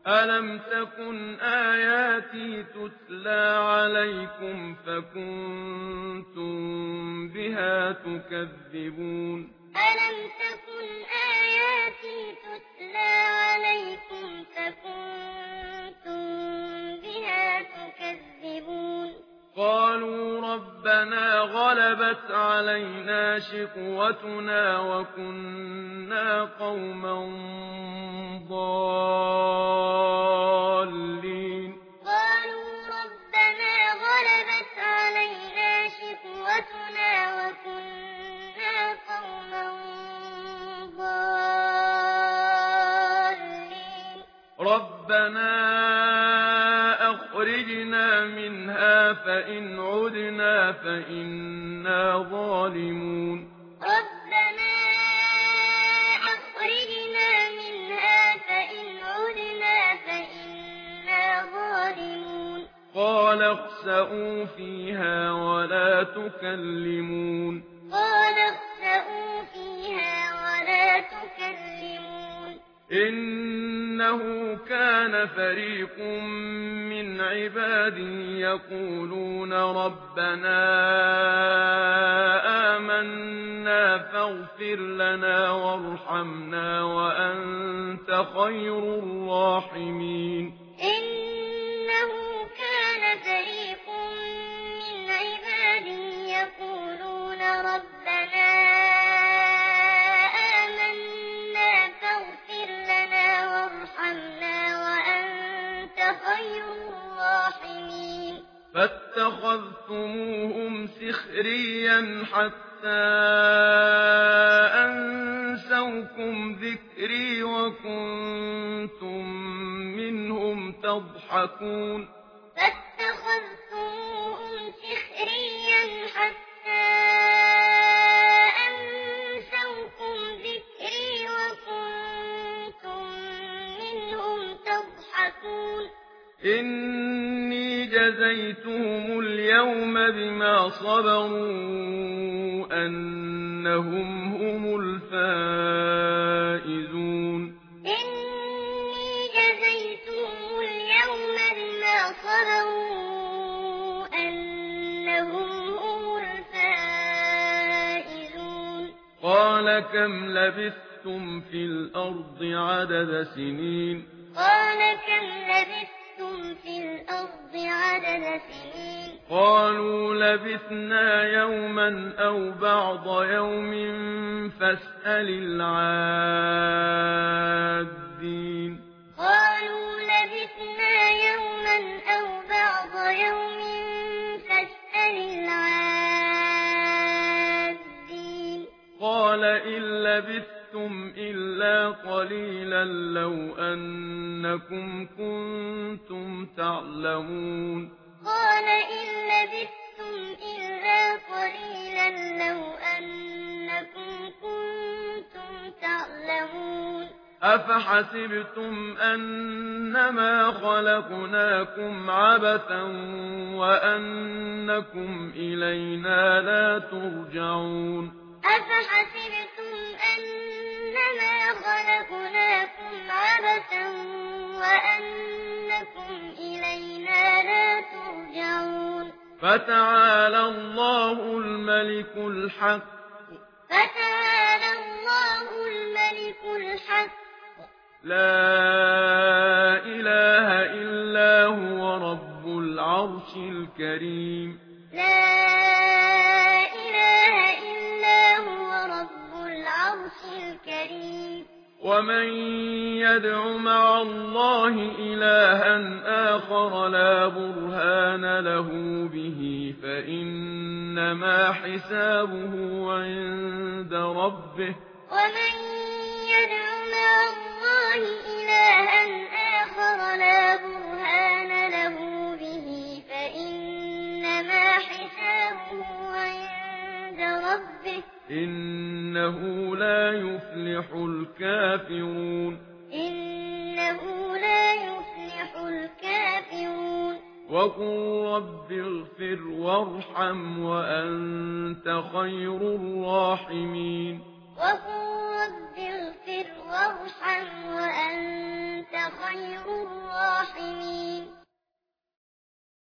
أَلَمْ تَكُنْ آيَاتِي تُتْلَىٰ عَلَيْكُمْ فَكُنتُم بِهَا تُكَذِّبُونَ أَلَمْ تَكُنْ آيَاتِي تُتْلَىٰ عَلَيْكُمْ فَكُنتُم بِهَا تُكَذِّبُونَ قَالُوا رَبَّنَا غَلَبَتْ عَلَيْنَا شِقْوَتُنَا وَكُنَّا قَوْمًا ضَالِّينَ قَالُوا رَبَّنَا غَلَبَتْ عَلَيْنَا شِقْوَتُنَا وَكُنَّا قَوْمًا ضَالِّينَ رَبَّنَا أَخْرِجْنَا مِنْهَا فَإِنْ عُدْنَا فَإِنَّا ظَالِمُونَ رَبَّنَا أَخْرِجْنَا مِنْهَا فَإِنْ عُدْنَا فَإِنَّا ظَالِمُونَ قَالَ اخْسَئُوا فِيهَا وَلَا تُكَلِّمُونِ قَالَ اخْسَئُوا فِيهَا وَلَا تُكَلِّمُونِ إِنَّهُ كَانَ فَرِيقٌ مِّنْ عِبَادِي يَقُولُونَ رَبَّنَا آمَنَّا فَاغْفِرْ لَنَا وَارْحَمْنَا وَأَنتَ خَيْرُ الرَّاحِمِينَ إِنَّهُ كَانَ فَرِيقٌ مِّنْ عِبَادِي يَقُولُونَ رَبَّنَا آمَنَّا فَاغْفِرْ لَنَا وَارْحَمْنَا وَأَنتَ خَيْرُ الرَّاحِمِينَ فَاتَّخَذْتُمُوهُمْ سِخْرِيًّا حَتَّىٰ أَنسَوْكُمْ ذِكْرِي وَكُنتُم مِّنْهُمْ تَضْحَكُونَ فَاتَّخَذْتُمُوهُمْ سِخْرِيًّا حَتَّىٰ أَنسَوْكُمْ ذِكْرِي وَكُنتُم مِّنْهُمْ تَضْحَكُونَ إِنِّي جَزَيْتُهُمُ الْيَوْمَ بِمَا صَبَرُوا أَنَّهُمْ هُمُ الْفَائِزُونَ إِنِّي جَزَيْتُهُمُ الْيَوْمَ بِمَا صَبَرُوا أَنَّهُمْ هُمُ الْفَائِزُونَ قَالَ كَمْ لَبِثْتُمْ فِي الْأَرْضِ عَدَدَ سِنِينَ قَالَ كَمْ لَبِثْتُمْ فِي الْأَرْضِ عَدَدَ سِنِينَ قَالُوا لَبِثْنَا يَوْمًا أَوْ بَعْضَ يَوْمٍ فَاسْأَلِ الْعَادِّينَ قَالُوا لَبِثْنَا يَوْمًا أَوْ بَعْضَ يَوْمٍ فَاسْأَلِ الْعَادِّينَ قَالَ إِن لَّبِثْتُمْ إِلَّا قَلِيلًا لَّوْ أَنَّكُمْ كُنتُمْ تَعْلَمُونَ قَالَ إِن لَّبِثْتُمْ إِلَّا قَلِيلًا لَّوْ أَنَّكُمْ كُنتُمْ تَعْلَمُونَ أَفَحَسِبْتُمْ أَنَّمَا خَلَقْنَاكُمْ عَبَثًا وَأَنَّكُمْ إِلَيْنَا لَا تُرْجَعُونَ أَفَحَسِبْتُمْ أَنَّمَا خَلَقْنَاكُمْ عَبَثًا وَأَنَّكُمْ إِلَيْنَا لَا تُرْجَعُونَ فَتَعَالَى اللَّهُ الْمَلِكُ الْحَقُّ فَتَعَالَى اللَّهُ الْمَلِكُ الْحَقُّ لَا إِلَٰهَ إِلَّا هُوَ رَبُّ الْعَرْشِ الْكَرِيمِ لَا إِلَٰهَ إِلَّا هُوَ رَبُّ الْعَرْشِ الْكَرِيمِ وَمَن يَدْعُ مَعَ اللَّهِ إِلَٰهًا آخَرَ لَا بُرْهَانَ لَهُ بِهِ فَإِنَّمَا حِسَابُهُ عِندَ رَبِّهِ وَمَن يَدْعُ مَعَ اللَّهِ إِلَٰهًا آخَرَ لَا بُرْهَانَ لَهُ بِهِ فَإِنَّمَا حِسَابُهُ عِندَ رَبِّهِ إِنَّهُ لا يفلح الكافرون إِنَّهُ لا يُفْلِحُ الْكَافِرُونَ وَقُل رَّبِّ اغْفِرْ وَارْحَمْ وَأَنتَ خَيْرُ الرَّاحِمِينَ وَقُل رَّبِّ اغْفِرْ وَارْحَمْ وَأَنتَ خَيْرُ الرَّاحِمِينَ الراحمين.